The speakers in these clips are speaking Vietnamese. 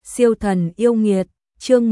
Siêu thần yêu nghiệt, chương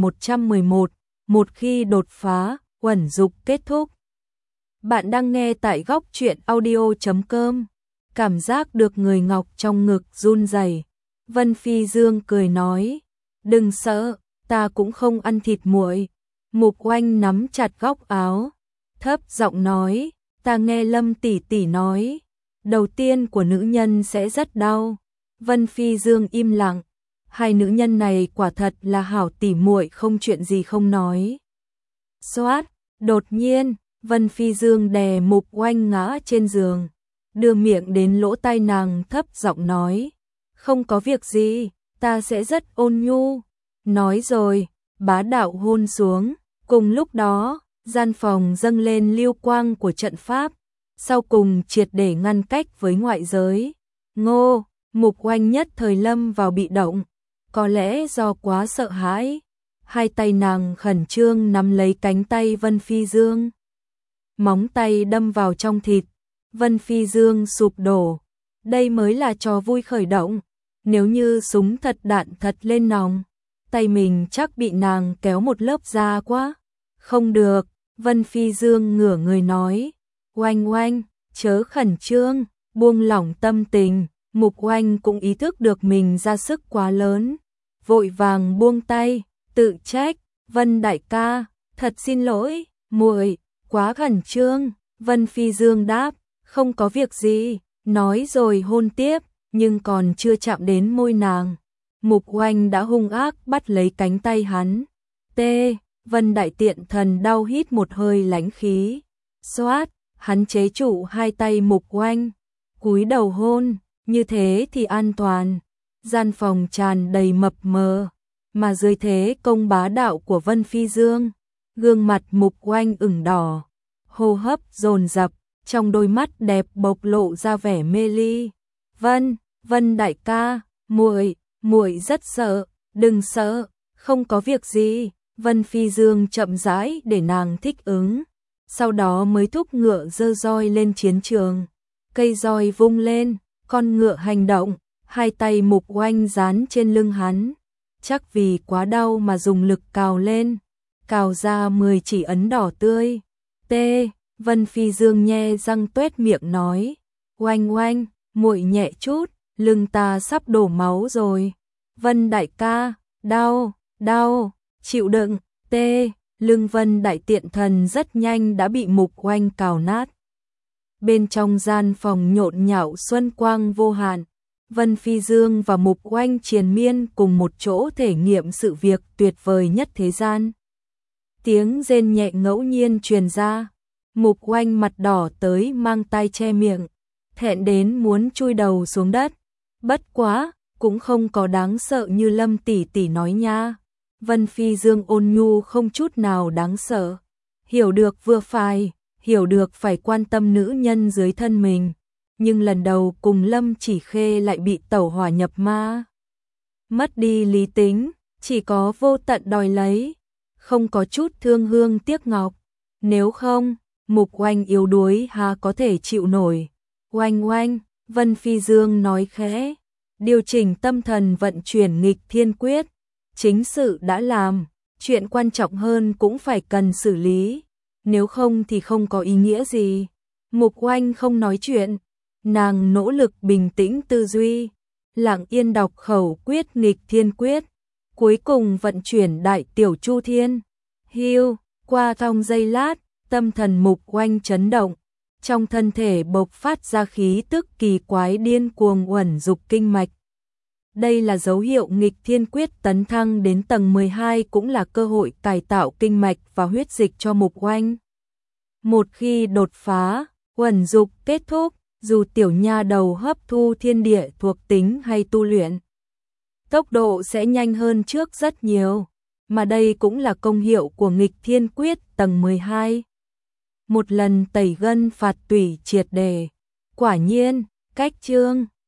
1111, một khi đột phá, uẩn dục kết thúc. Bạn đang nghe tại góc truyện audio.com. Cảm giác được người ngọc trong ngực run rẩy. Vân Phi Dương cười nói, đừng sợ, ta cũng không ăn thịt muội. Mục Oanh nắm chặt góc áo, thấp giọng nói, ta nghe Lâm tỷ tỷ nói, đầu tiên của nữ nhân sẽ rất đau. Vân Phi Dương im lặng, hai nữ nhân này quả thật là hảo tỉ muội không chuyện gì không nói. Xoát, đột nhiên, Vân Phi Dương đè Mục Oanh ngã trên giường, đưa miệng đến lỗ tai nàng thấp giọng nói, không có việc gì, ta sẽ rất ôn nhu. Nói rồi, bá đạo hôn xuống, cùng lúc đó, gian phòng dâng lên lưu quang của trận pháp, sau cùng triệt để ngăn cách với ngoại giới. Ngô, Mục Oanh nhất thời lâm vào bị động, có lẽ do quá sợ hãi, hai tay nàng khẩn trương nắm lấy cánh tay Vân Phi Dương. Móng tay đâm vào trong thịt, Vân Phi Dương sụp đổ, đây mới là trò vui khởi động, nếu như súng thật đạn thật lên nòng, tay mình chắc bị nàng kéo một lớp da quá. Không được, Vân Phi Dương ngửa người nói, Oanh Oanh, chớ khẩn trương, buông lỏng tâm tình. Mục Oanh cũng ý thức được mình ra sức quá lớn, vội vàng buông tay, tự trách, Vân đại ca, thật xin lỗi, muội quá khẩn trương. Vân Phi Dương đáp, không có việc gì, nói rồi hôn tiếp, nhưng còn chưa chạm đến môi nàng, Mục Oanh đã hung ác bắt lấy cánh tay hắn. Vân đại tiện thần đau hít một hơi lãnh khí, xoát, hắn chế trụ hai tay Mục Oanh, cúi đầu hôn. Như thế thì an toàn, gian phòng tràn đầy mập mờ, mà dưới thế công bá đạo của Vân Phi Dương, gương mặt Mục Oanh ửng đỏ, hô hấp dồn dập, trong đôi mắt đẹp bộc lộ ra vẻ mê ly. Vân đại ca, muội rất sợ, đừng sợ, không có việc gì. Vân Phi Dương chậm rãi để nàng thích ứng, sau đó mới thúc ngựa giơ roi lên chiến trường, cây roi vung lên. Con ngựa hành động, hai tay Mục Oanh dán trên lưng hắn, chắc vì quá đau mà dùng lực cào lên, cào ra 10 chỉ ấn đỏ tươi. Vân Phi Dương nhe răng tuét miệng nói, Oanh Oanh, muội nhẹ chút, lưng ta sắp đổ máu rồi. Vân đại ca, đau, chịu đựng. Lưng Vân đại tiện thần rất nhanh đã bị Mục Oanh cào nát. Bên trong gian phòng nhộn nhạo xuân quang vô hạn, Vân Phi Dương và Mục Oanh triền miên cùng một chỗ thể nghiệm sự việc tuyệt vời nhất thế gian. Tiếng rên nhẹ ngẫu nhiên truyền ra, Mục Oanh mặt đỏ tới mang tay che miệng, thẹn đến muốn chui đầu xuống đất. Bất quá, cũng không có đáng sợ như Lâm tỷ tỷ nói nha. Vân Phi Dương ôn nhu không chút nào đáng sợ, hiểu được vừa phải. Hiểu được phải quan tâm nữ nhân dưới thân mình, nhưng lần đầu cùng Lâm Chỉ Khê lại bị tẩu hỏa nhập ma. Mất đi lý tính, chỉ có vô tận đòi lấy, không có chút thương hương tiếc ngọc. Nếu không, Mục Oanh yếu đuối há có thể chịu nổi. Oanh, Vân Phi Dương nói khẽ, điều chỉnh tâm thần vận chuyển nghịch thiên quyết. Chính sự đã làm, chuyện quan trọng hơn cũng phải cần xử lý. Nếu không thì không có ý nghĩa gì. Mục Oanh không nói chuyện, nàng nỗ lực bình tĩnh tư duy, lặng yên đọc khẩu quyết nghịch thiên quyết, cuối cùng vận chuyển đại tiểu chu thiên. Qua trong giây lát, tâm thần Mục Oanh chấn động, trong thân thể bộc phát ra khí tức kỳ quái điên cuồng uẩn dục kinh mạch. Đây là dấu hiệu nghịch thiên quyết tấn thăng đến tầng 12, cũng là cơ hội cải tạo kinh mạch và huyết dịch cho Mục Oanh. Một khi đột phá, uẩn dục kết thúc, dù tiểu nha đầu hấp thu thiên địa thuộc tính hay tu luyện, tốc độ sẽ nhanh hơn trước rất nhiều, mà đây cũng là công hiệu của nghịch thiên quyết tầng 12. Một lần tẩy gân phạt tủy triệt đề, quả nhiên, cách chương